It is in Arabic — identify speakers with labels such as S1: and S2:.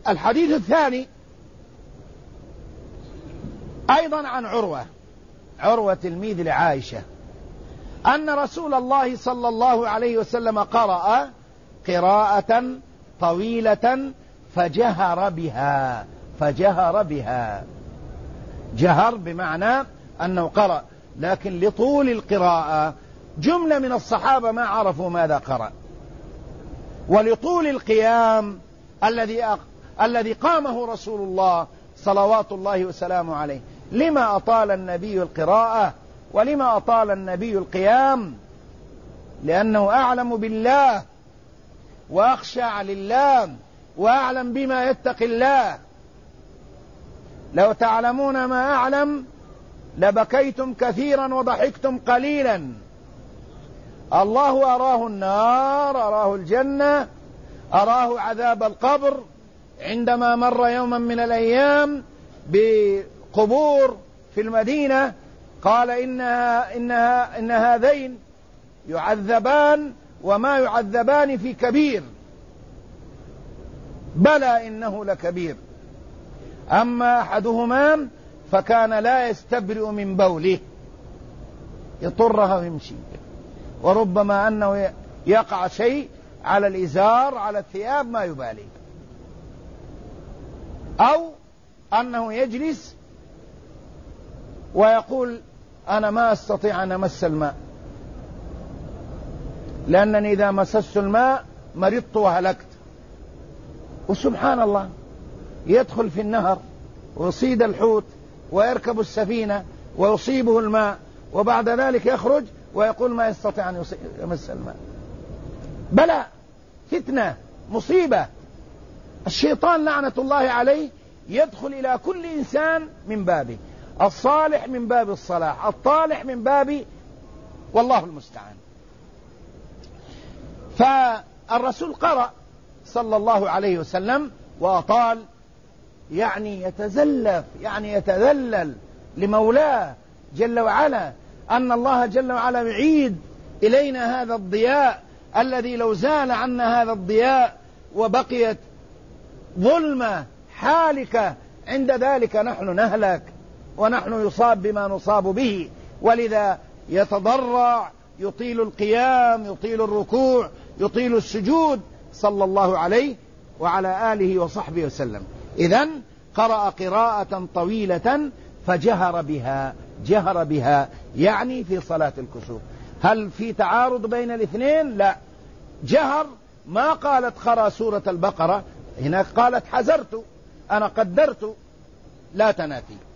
S1: الحديث الثاني أيضا عن عروة تلميذ لعائشة أن رسول الله صلى الله عليه وسلم قرأ قراءة طويلة فجهر بها. جهر بمعنى أنه قرأ، لكن لطول القراءة جملة من الصحابة ما عرفوا ماذا قرأ، ولطول القيام الذي قامه رسول الله صلوات الله وسلامه عليه. لما أطال النبي القراءة ولما أطال النبي القيام؟ لأنه أعلم بالله وأخشع لله وأعلم بما يتقي الله. لو تعلمون ما أعلم لبكيتم كثيرا وضحكتم قليلا. الله أراه النار، أراه الجنة، أراه عذاب القبر عندما مر يوما من الأيام بقبور في المدينة، قال إن هذين يعذبان وما يعذبان في كبير، بلى إنه لكبير. أما أحدهما فكان لا يستبرئ من بوله، يطرها ويمشي، وربما أنه يقع شيء على الإزار على الثياب ما يبالي، أو أنه يجلس ويقول أنا ما أستطيع أن أمس الماء لأنني إذا مسست الماء مرضت وهلكت. وسبحان الله يدخل في النهر ويصيد الحوت ويركب السفينة ويصيبه الماء، وبعد ذلك يخرج ويقول ما يستطيع أن يمس الماء. بلى، فتنة، مصيبة. الشيطان لعنة الله عليه يدخل إلى كل إنسان من بابه، الصالح من باب الصلاح، الطالح من باب، والله المستعان. فالرسول قرأ صلى الله عليه وسلم وأطال، يعني يتزلف، يعني يتذلل لمولاه جل وعلا، أن الله جل وعلا يعيد إلينا هذا الضياء الذي لو زال عنا هذا الضياء وبقيت ظلمة حالكة عند ذلك نحن نهلك ونحن يصاب بما نصاب به. ولذا يتضرع، يطيل القيام، يطيل الركوع، يطيل السجود صلى الله عليه وعلى آله وصحبه وسلم. إذن قرأ قراءة طويلة فجهر بها، جهر بها يعني في صلاة الكسوف. هل في تعارض بين الاثنين؟ لا، جهر. ما قالت قرأ سورة البقرة، هناك قالت حذرت، أنا قدرت، لا تنافي.